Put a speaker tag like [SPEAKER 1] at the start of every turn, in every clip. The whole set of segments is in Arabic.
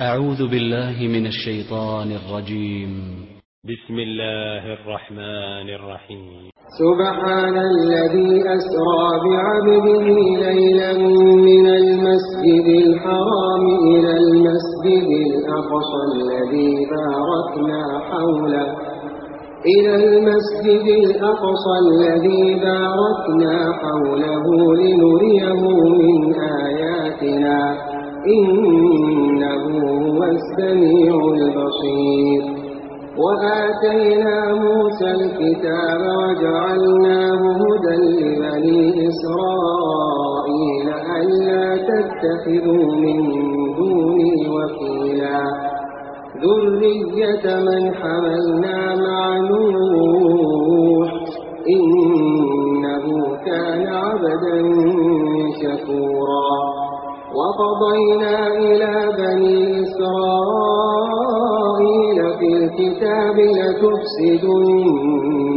[SPEAKER 1] أعوذ بالله من الشيطان الرجيم.
[SPEAKER 2] بسم الله الرحمن الرحيم.
[SPEAKER 3] سبحان الذي أسرى بعبده ليلا من المسجد الحرام إلى المسجد الأقصى الذي باركنا حوله لنريه من آياتنا إنه هو السميع البصير. وآتينا موسى الكتاب وجعلناه هدى لبني إسرائيل ألا تتخذوا من دوني وكيلا ذرية من حملنا مع نوح إنه كان عبدا شكورا. وقضينا إلى بني إسرائيل في الكتاب لتفسدن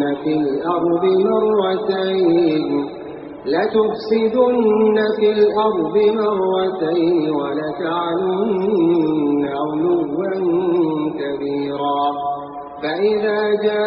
[SPEAKER 3] في الأرض مرتين ولتعلن علوا كبيرا. فإذا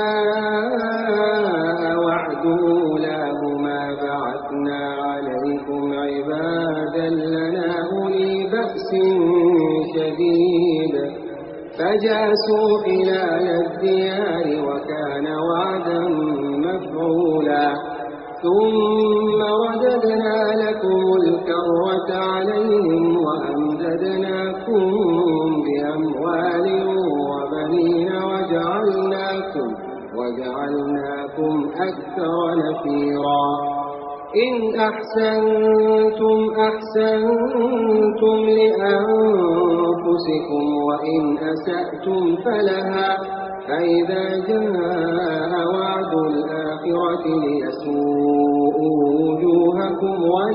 [SPEAKER 3] جاء وعد أولاهما بعثنا عليكم عبادا لنا أولي بأس شديد فجاسوا خلال الديار وكان وعدا مفعولا. ثم رددنا لكم الكرة عليهم وأمددناكم بأموال وبنين وجعلناكم أكثر نفيرا. إن أحسنتم أحسنتم لأنفسكم وإن أسأتم فلها. فإذا جاء وعد الآخرة ليسوءوا وجوهكم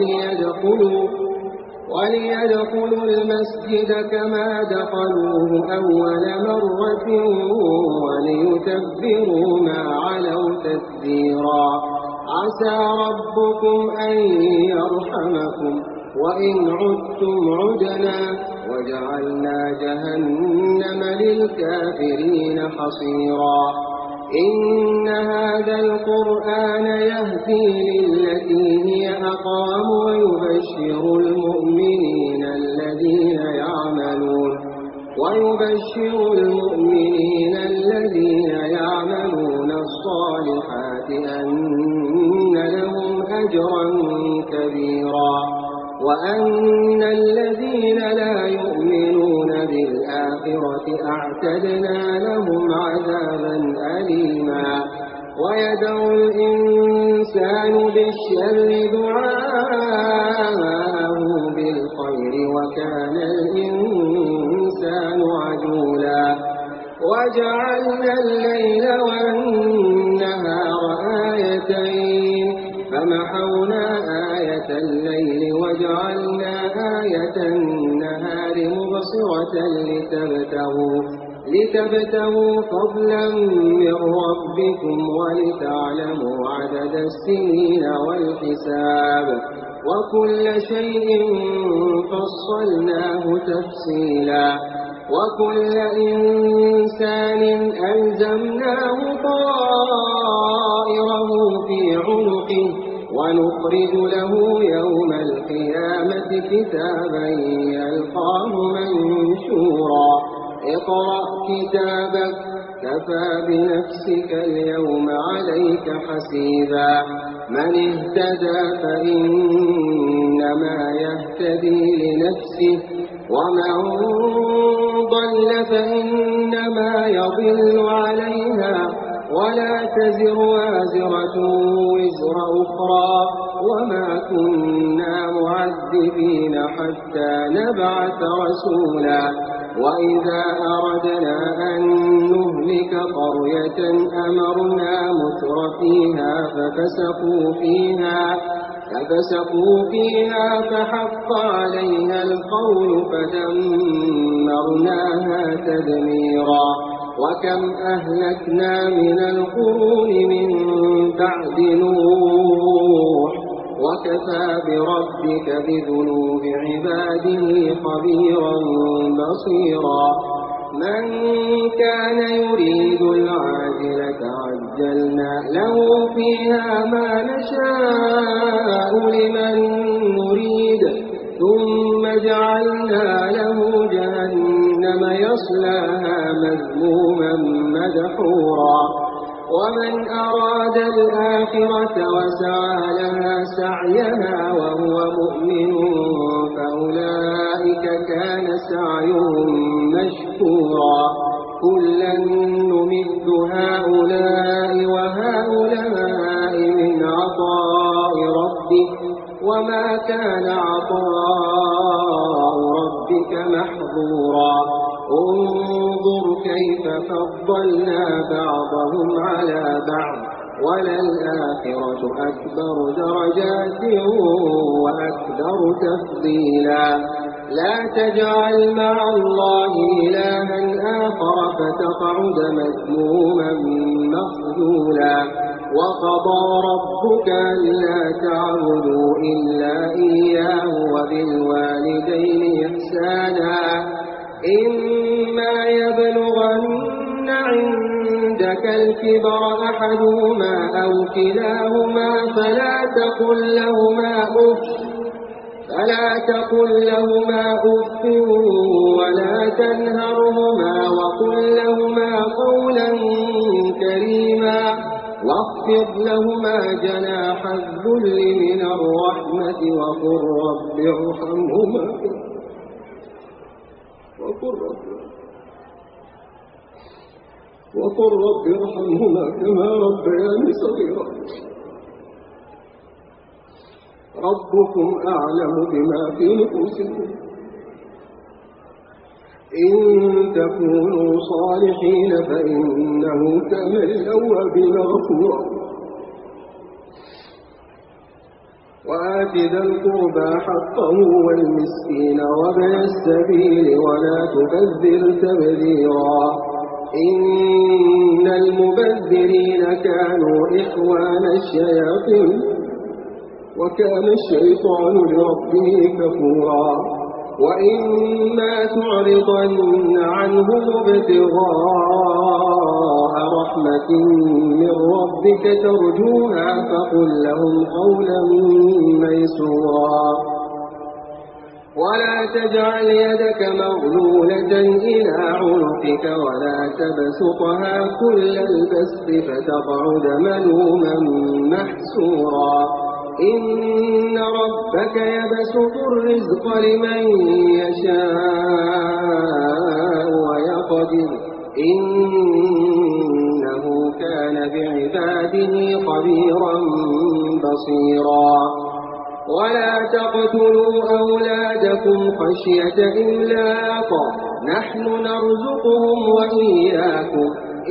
[SPEAKER 3] وليدخلوا المسجد كما دخلوه أول مرة وليتبروا ما علوا تتبيرا. عسى ربكم أن يرحمكم وإن عدتم عدنا وجعلنا جهنم للكافرين حصيرا. إن هذا القرآن يهدي للتي هي أقوم ويبشر المؤمنين الذين يعملون الصالحات أن لهم أجرا كبيرا وأن الذين لا يؤمنون بالآخرة أعتدنا لهم عذابا أليما. ويدعو الإنسان بالشر دعاءه بالخير وكان الإنسان عجولا. وجعلنا الليل والنهار آيتين فمحونا آية الليل وجعلنا آية النهار مبصرة لتبتغوا فضلا من ربكم ولتعلموا عدد السنين والحساب وكل شيء فصلناه تفصيلا. وكل إنسان ألزمناه طائره في عنقه ونخرج له يوم القيامة كتابا يلقاه منشورا. اقرأ كتابك كفى بنفسك اليوم عليك حسيبا. من اهتدى فإنما يهتدي لنفسه ومن ضل فإنما يضل عليها ولا تزر وازرة وزر أخرى وما كنا معذبين حتى نبعث رسولا. وإذا أردنا أن نهلك قرية أمرنا مترفيها ففسقوا فيها فحق عليها القول فدمرناها تدميرا. وكم أهلكنا من القرون من بعد نوح وكفى بربك بذنوب عباده خبيرا بصيرا من كان يريد العاجلة عجلنا له فيها ما نشاء لمن نريد ثم جعلنا له جهنم يصلاها مذموما مدحورا ومن أراد الآخرة وسعى لها سعيها وهو مؤمن فأولئك كان سعيهم مشكورا كلا نمد هؤلاء وهؤلاء من عطاء ربك وما كان عطاء ربك محظورا انظر كيف فضلنا بعضهم على بعض وللآخرة أكبر درجات وأكبر تفضيلا لا تجعل مع الله إلها آخر فتقعد مذموما مخذولا وقضى ربك ألا تعبدوا إلا إياه وبالوالدين إحسانا إما يبلغن عندك الكبر أحدهما أو كلاهما فلا تقل لهما أف ولا تنهرهما وقل لهما قولا كريما واخفض لهما جناح الذل من الرحمة وقل رب ارحمهما كما ربياني صغيرا ربكم أعلم بما في نفوسكم إن تكونوا صالحين فإنه كان للأوابين غفورا وآت ذا القربى حقه والمسكين وابن السبيل ولا تبذر تبذيرا إن المبذرين كانوا إخوان الشياطين وكان الشيطان لربه كفورا وإما تعرضن عنهم ابتغاء رحمة من ربك ترجوها فقل لهم قولا ميسورا ولا تجعل يدك مغلولة إلى عنقك ولا تبسطها كل البسط فتقعد ملوما محسورا إن ربك يبسط الرزق لمن يشاء ويقدر إنه كان بعباده خبيرا بصيرا ولا تقتلوا أولادكم خشية إملاق نحن نرزقهم وإياكم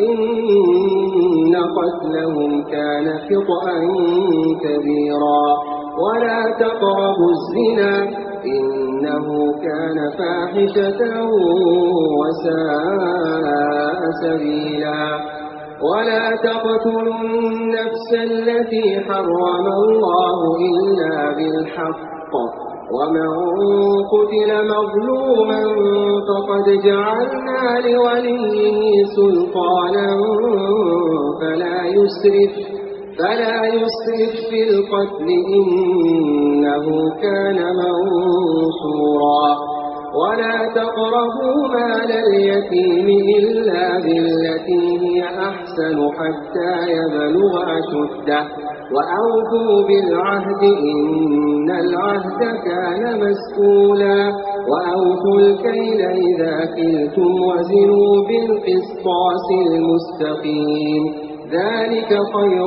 [SPEAKER 3] إن قتلهم كان خطأ كبيرا ولا تقربوا الزنا إنه كان فاحشة وساء سبيلا ولا تقتلوا النفس التي حرم الله إلا بالحق ومن قتل مظلوما فقد جعلنا لوليه سلطانا فلا يسرف في القتل إنه كان منصورا ولا تقربوا مال اليتيم إلا بالتي هي أحسن حتى يبلغ أشده وأوفوا بالعهد إن العهد كان مسؤولا وأوفوا الكيل إذا كلتم وزنوا بالقسطاس المستقيم ذلك خير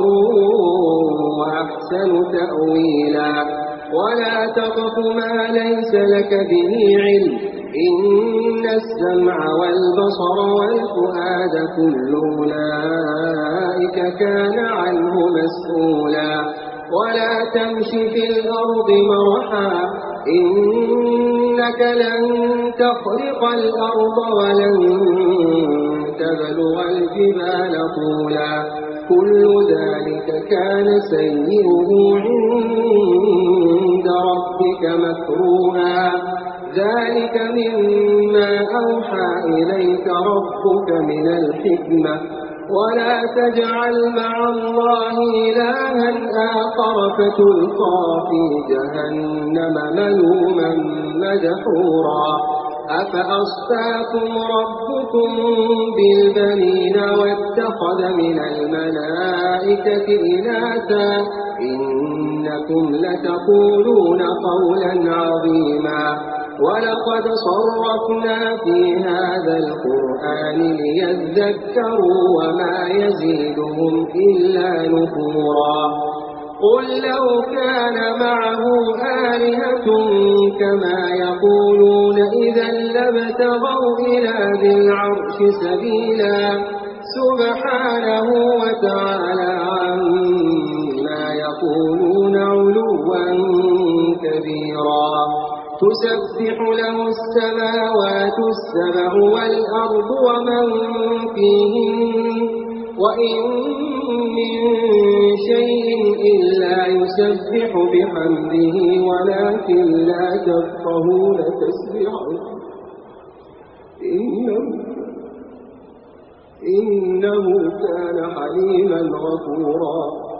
[SPEAKER 3] وأحسن تأويلا ولا تقف ما ليس لك به علم إن السمع والبصر والفؤاد كل أولئك كان عنه مسؤولا ولا تمش في الأرض مرحا إنك لن تخرق الأرض ولن تبلغ الجبال طولا كل ذلك كان سيئه عند ربك مكروها ذلك مما أوحى إليك ربك من الحكمة ولا تجعل مع الله إلها آخر فتلقى في جهنم ملوما مدحورا أفأصفاكم ربكم بالبنين واتخذ من الملائكة إناثا إنكم لتقولون قولا عظيما ولقد صرفنا في هذا القرآن ليذكروا وما يزيدهم إلا نفورا قل لو كان معه آلهة كما يقولون إذا لابتغوا إلى ذي العرش سبيلا سبحانه وتعالى عما يقولون علوا كبيرا تسبح له السماوات السبع والأرض ومن فيهن وإن من شيء إلا يسبح بحمده ولكن لا تفقهون تسبحه إنه كان حليما غفورا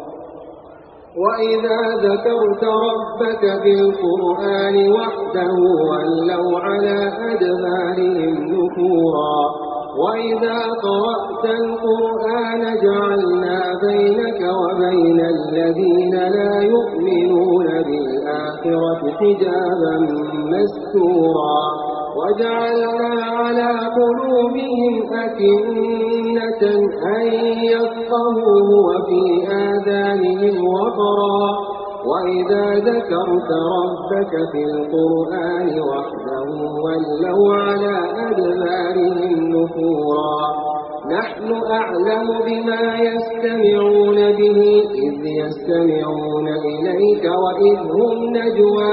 [SPEAKER 3] وإذا ذكرت ربك بالقرآن وحده ولوا على أدبارهم نفورا وإذا قرأت القرآن جعلنا بينك وبين الذين لا يؤمنون بالآخرة حجابا مستورا وجعلنا على قلوبهم أكنة أن يفقهوه وفي آذانهم وقرا وإذا ذكرت ربك في القرآن وحده ولوا على أدبارهم نفورا نحن أعلم بما يستمعون به إذ يستمعون إليك وإذ هم نجوى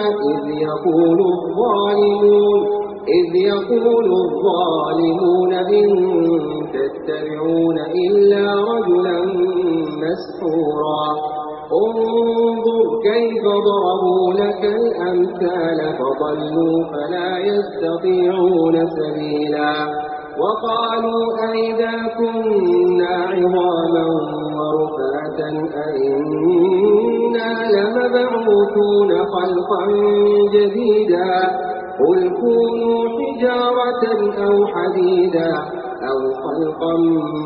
[SPEAKER 3] إذ يقول الظالمون إن تتبعون إلا رجلا مسحورا انظر كيف ضربوا لك الأمثال فضلوا فلا يستطيعون سبيلا وقالوا أئذا كنا عظاما ورفاتا أئنا لمبعوثون خلقا جديدا قل كونوا حجارة أو حديدا أو خلقا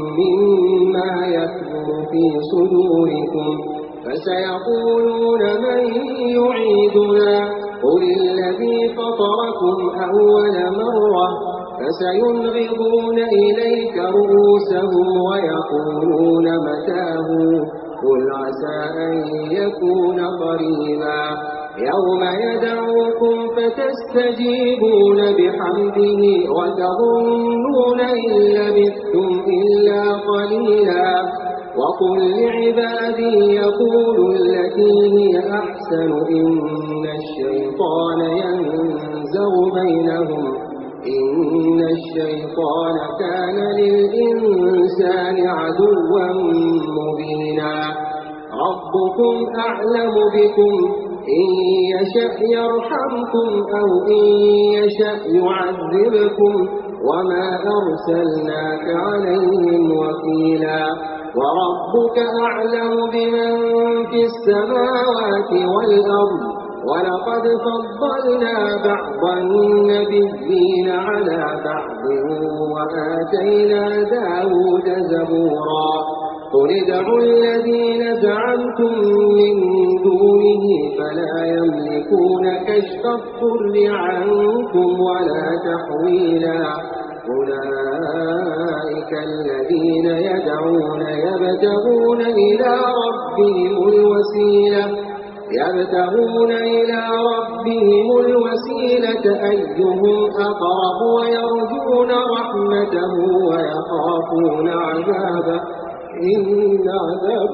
[SPEAKER 3] مما يكبر في صدوركم فسيقولون من يعيدنا قل الذي فطركم أول مرة فسينغضون إليك رؤوسهم ويقولون متاه قل عسى أن يكون قريبا يوم يدعوكم فتستجيبون بحمده وتظنون إن لبثتم إلا قليلا وقل لعبادي يقولوا التي هي أحسن إن الشيطان ينزغ بينهم إن الشيطان كان للإنسان عدوا مبينا ربكم أعلم بكم إن يشأ يرحمكم أو إن يشأ يعذبكم وما أرسلناك عليهم وكيلا وربك أعلم بمن في السماوات والأرض ولقد فضلنا بعض النبيين على بعض وآتينا داود زبورا قل ادعوا الذين زعمتم من دونه فلا يملكون كشف الضر عنكم ولا تحويلا أولئك الذين يدعون يبتغون إلى ربهم الوسيلة أيهم أقرب ويرجون رحمته ويخافون عذابه إن عذاب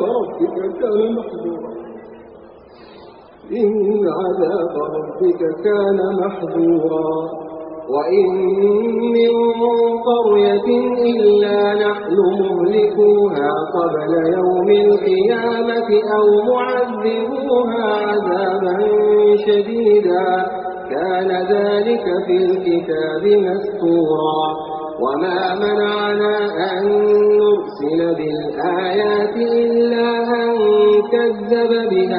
[SPEAKER 3] ربك كان محذورا وإن من قرية إلا نحن مهلكوها قبل يوم القيامة أو معذبوها عذابا شديدا كان ذلك في الكتاب مسطورا وما منعنا أن نرسل بالآيات إلا أن كذب بها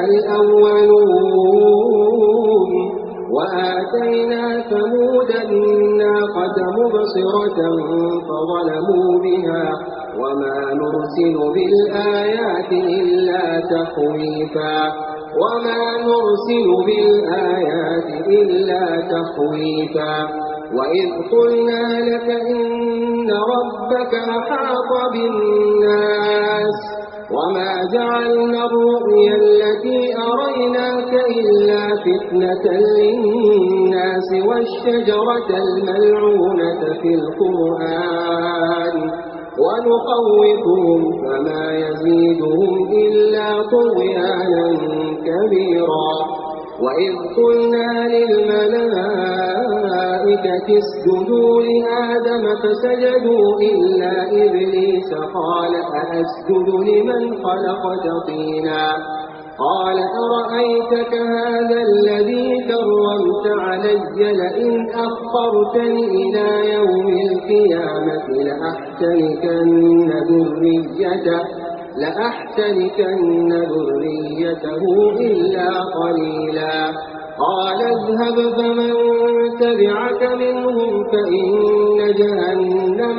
[SPEAKER 3] الأولون وآتينا ثمود الناقة مبصرة فظلموا بها وما نرسل بالآيات إلا تخويفا وإذ قلنا لك إن ربك أحاط بالناس وما جعلنا الرؤيا التي أريناك إلا فتنة للناس والشجرة الملعونة في القرآن ونخوفهم فما يزيدهم إلا طغيانا كبيرا وإذ قلنا للملائكة اسجدوا لآدم فسجدوا إلا إبليس قال أأسجد لمن خلقت طينا قال أرأيتك هذا الذي كرمت علي لئن أخرتني إلى يوم القيامة لأحتنكن ذريته إلا قليلا قال اذهب فمن تبعك منهم فإن جهنم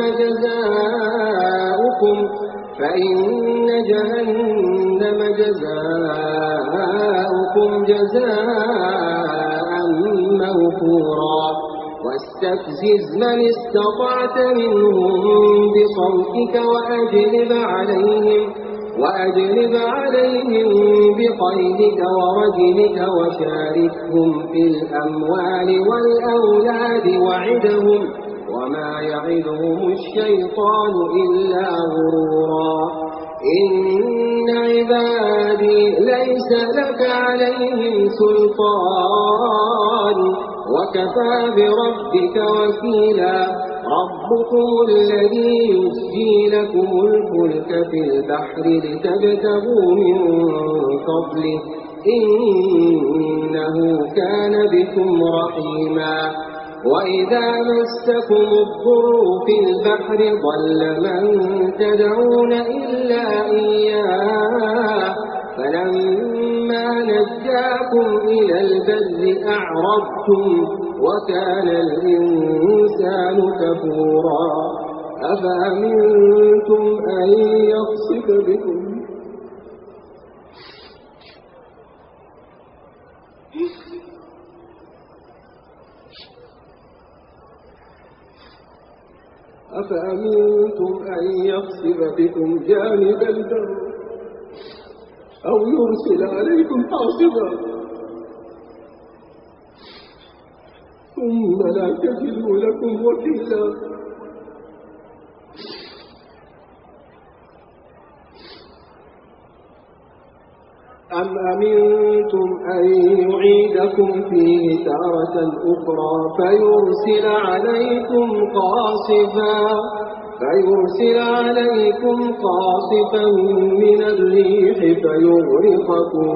[SPEAKER 3] جزاؤكم جزاء موفورا واستفزز من استطعت منهم بصوتك وأجلب عليهم بخيلك ورجلك وشاركهم في الأموال والأولاد وعدهم وما يعدهم الشيطان إلا غرورا إن عبادي ليس لك عليهم سلطان وكفى بربك وكيلا ربكم الذي يسجي لكم الفلك في البحر لتبتغوا من فضله إنه كان بكم رحيما وإذا مسكم الضر في البحر ضل من تدعون إلا إياه فلما نجاكم إلى البر أعرضتم وكان الإنسان كفورا أفأمنتم أن يخسف بكم جانب البر أو يرسل عليكم حاصبا ثم لا تجدوا لكم وكيلا أم أمنتم أن يعيدكم فيه تارة أخرى فيرسل عليكم قاصفا من الريح فيغرقكم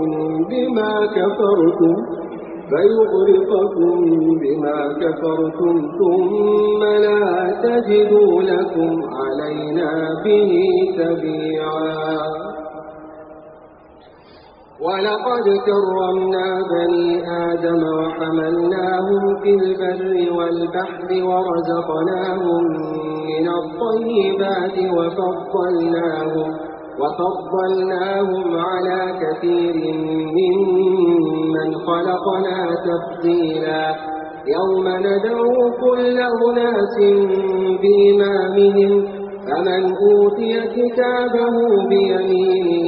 [SPEAKER 3] بما كفرتم ثم لا تجدوا لكم علينا به تبيعا ولقد كرمنا بني آدم وحملناهم في البر والبحر ورزقناهم من الطيبات وفضلناهم على كثير ممن خلقنا تفضيلا يوم ندعو كل أناس بإمامهم فمن أوتي كتابه بيمينه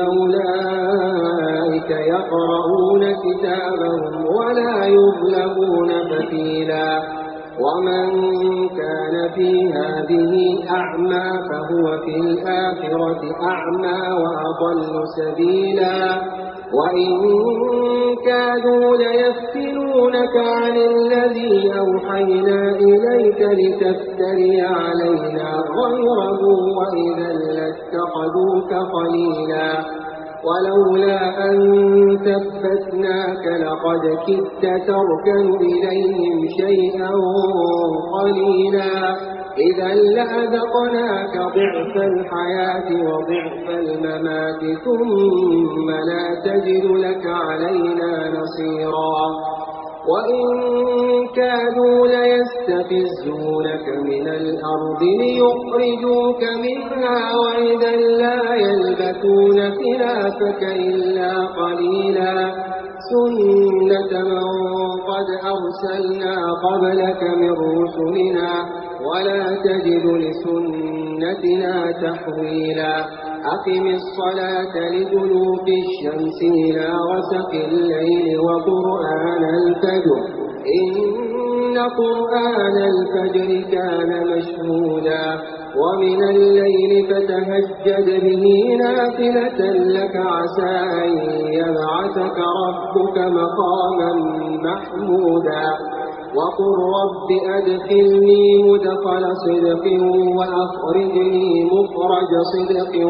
[SPEAKER 3] فأولئك يقرؤون كتابهم ولا يظلمون فتيلا ومن كان في هذه أعمى فهو في الآخرة أعمى وأضل سبيلا وإن كادوا ليفتنونك عن الذي أوحينا إليك لتفتري علينا غيره وإذا لاتخذوك خليلا ولولا أن ثبتناك لقد كدت تركن إليهم شيئا قليلا إذا لأذقناك ضعف الحياة وضعف الممات ثم لا تجد لك علينا نصيرا وإن كادوا ليستفزونك من الأرض ليخرجوك منها وإذا لا يلبثون خلافك إلا قليلا سنة من قد أرسلنا قبلك من رسلنا ولا تجد لسنتنا تحويلا أقم الصلاة لدلوك الشمس إلى غسق الليل وقرآن الفجر إن قرآن الفجر كان مشهودا ومن الليل فتهجد به نافلة لك عسى أن يبعثك ربك مقاما محمودا وقل رب أدخلني مدخل صدق وأخرجني مخرج صدق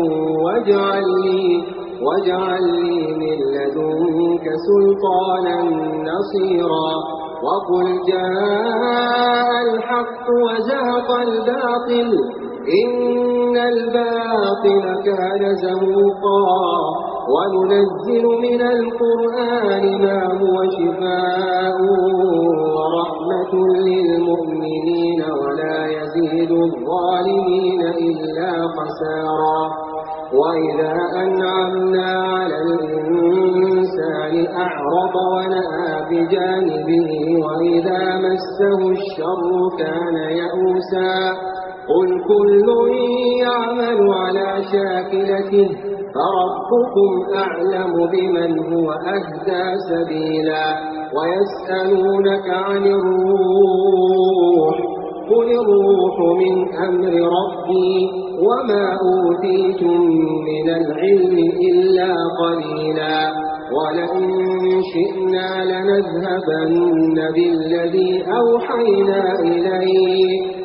[SPEAKER 3] واجعل لي من لدنك سلطانا نصيرا وقل جاء الحق وزهق الباطل إن الباطل كان زهوقا وننزل من القرآن ما هو شفاء ورحمة للمؤمنين ولا يزيد الظالمين إلا خسارا وإذا أنعمنا على الإنسان أعرض ونأى بجانبه وإذا مسه الشر كان يئوسا قل كل يعمل على شاكلته فربكم أعلم بمن هو أهدى سبيلا ويسألونك عن الروح قل الروح من أمر ربي وما أوتيتم من العلم إلا قليلا ولئن شئنا لنذهبن بالذي أوحينا إليك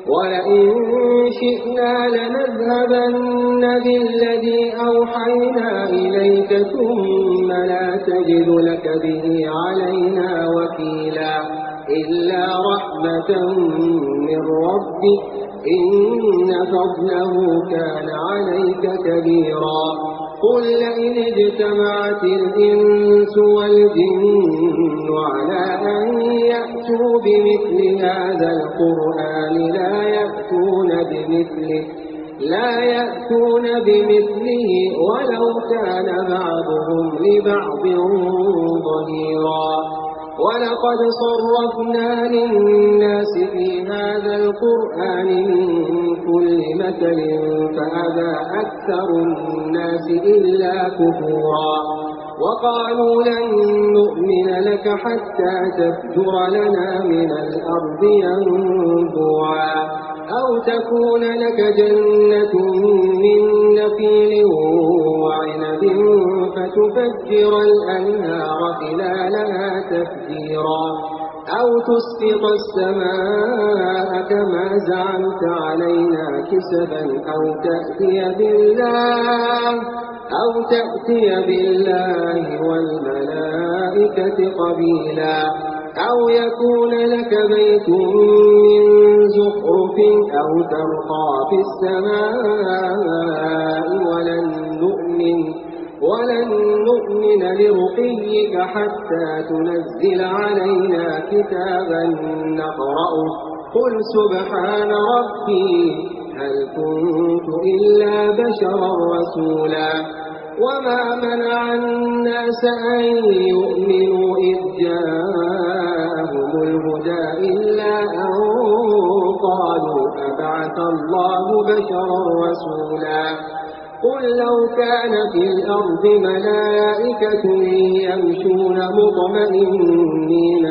[SPEAKER 3] ثم لا تجد لك به علينا وكيلا إلا رحمة من ربك إن فضله كان عليك كبيرا قل لئن اجتمعت الإنس والجن على أن يأتوا بمثل هذا القرآن لا يأتون بمثله ولو كان بعضهم لبعض ظهيرا ولقد صرفنا للناس في هذا القرآن من كل مثل فأبى أكثر الناس إلا كفورا وقالوا لن نؤمن لك حتى تفجر لنا من الأرض ينبوعا أو تكون لك جنة من نخيل وعنب فتفجر الأنهار خلالها تفجيرا أو تسقط السماء كما زعمت علينا كسفا أو تأتي بالله والملائكة قبيلا أو يكون لك بيت من زخرف أو ترقى في السماء ولن نؤمن لرقيك حتى تنزل علينا كتابا نقرأه قل سبحان ربي هل كنت إلا بشرا رسولا وما منع الناس أن يؤمنوا إذ جاءهم الهدى إلا أن قالوا أبعث الله بشرا رسولا قل لو كان في الأرض ملائكة يمشون مطمئنين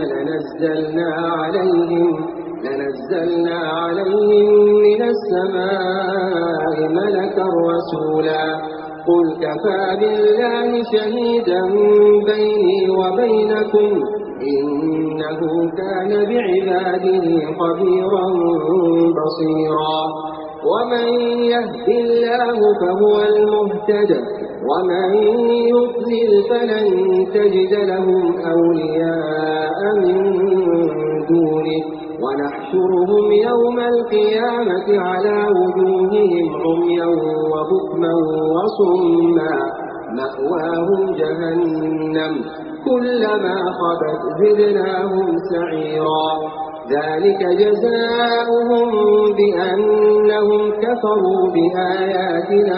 [SPEAKER 3] لنزلنا عليهم من السماء ملكا رسولا قل كفى بالله شهيدا بيني وبينكم إنه كان بعباده خبيرا بصيرا ومن يهد الله فهو المهتد ومن يضلل فلن تجد لهم أولياء من دونه ونحشرهم يوم القيامة على وجوههم عميا وبكما وصما مأواهم جهنم كلما خبت زدناهم سعيرا ذلك جزاؤهم بأنهم كفروا بآياتنا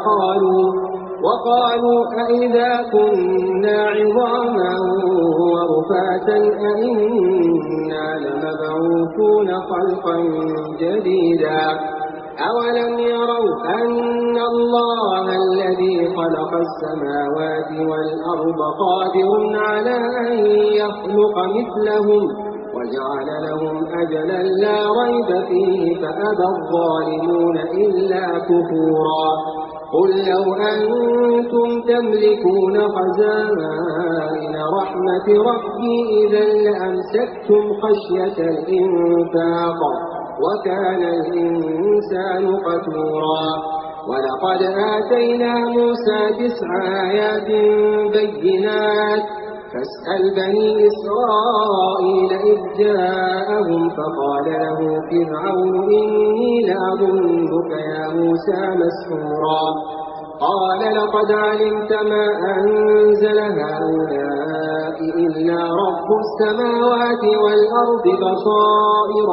[SPEAKER 3] وقالوا أئذا كنا عظاما ورفاتا أئنا لمبعوثون خلقا جديدا أولم يروا أن الله الذي خلق السماوات والأرض قادر على أن يخلق مثلهم وجعل لهم أجلا لا ريب فيه فأبى الظالمون إلا كفورا قل لو أنتم تملكون خزائن رحمة ربي إذا لأمسكتم خشية الإنفاق وكان الإنسان قتورا ولقد آتينا موسى 9 آيات بينات فاسأل بني إسرائيل إذ جاءهم فقال له فرعون إني لأظنك يا موسى مسحورا قال لقد علمت ما أنزل هؤلاء إلا رب السماوات والأرض بصائر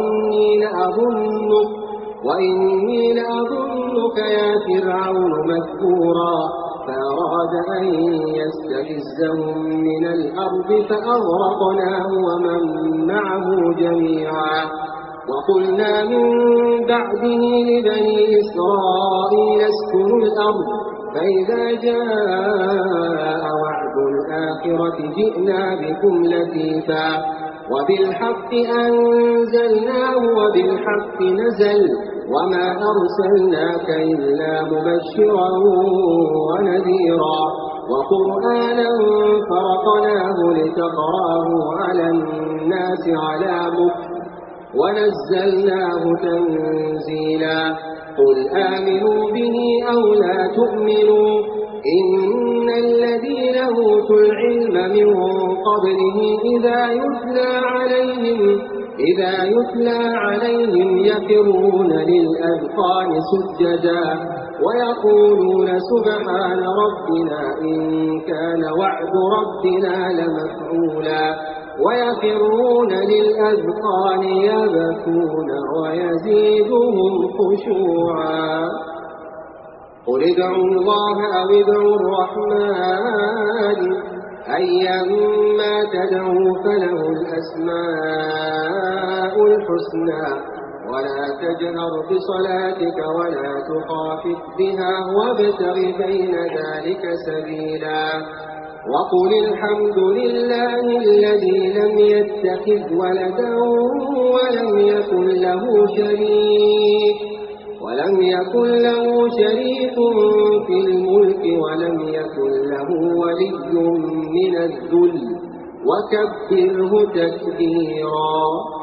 [SPEAKER 3] وإني لأظنك يا فرعون مذكورا فأراد أن يستفزهم من الأرض فأغرقناه ومن معه جميعا وقلنا من بعده لبني إسرائيل اسكنوا الأرض فإذا جاء وعد الآخرة جئنا بكم لطيفا وبالحق أنزلناه وبالحق نزل وما أرسلناك إلا مبشرا ونذيرا وقرآنا فرقناه لتقراه على الناس على مكر ونزلناه تنزيلا قل آمنوا به أو لا تؤمنوا إن الذين أوتوا العلم من قبله إذا يتلى عليهم يخرون للأذقان سجدا ويقولون سبحان ربنا إن كان وعد ربنا لمفعولا ويخرون للأذقان يبكون ويزيدهم خشوعا قل ادعوا الله أو ادعوا الرحمن أيما تدعوا فله الأسماء الحسنى ولا تجهر بصلاتك ولا تخافت بها وابتغ بين ذلك سبيلا وقل الحمد لله الذي لم يتخذ ولدا ولم يكن له شريك في الملك ولم يكن له ولي من الذل وكبره تكبيرا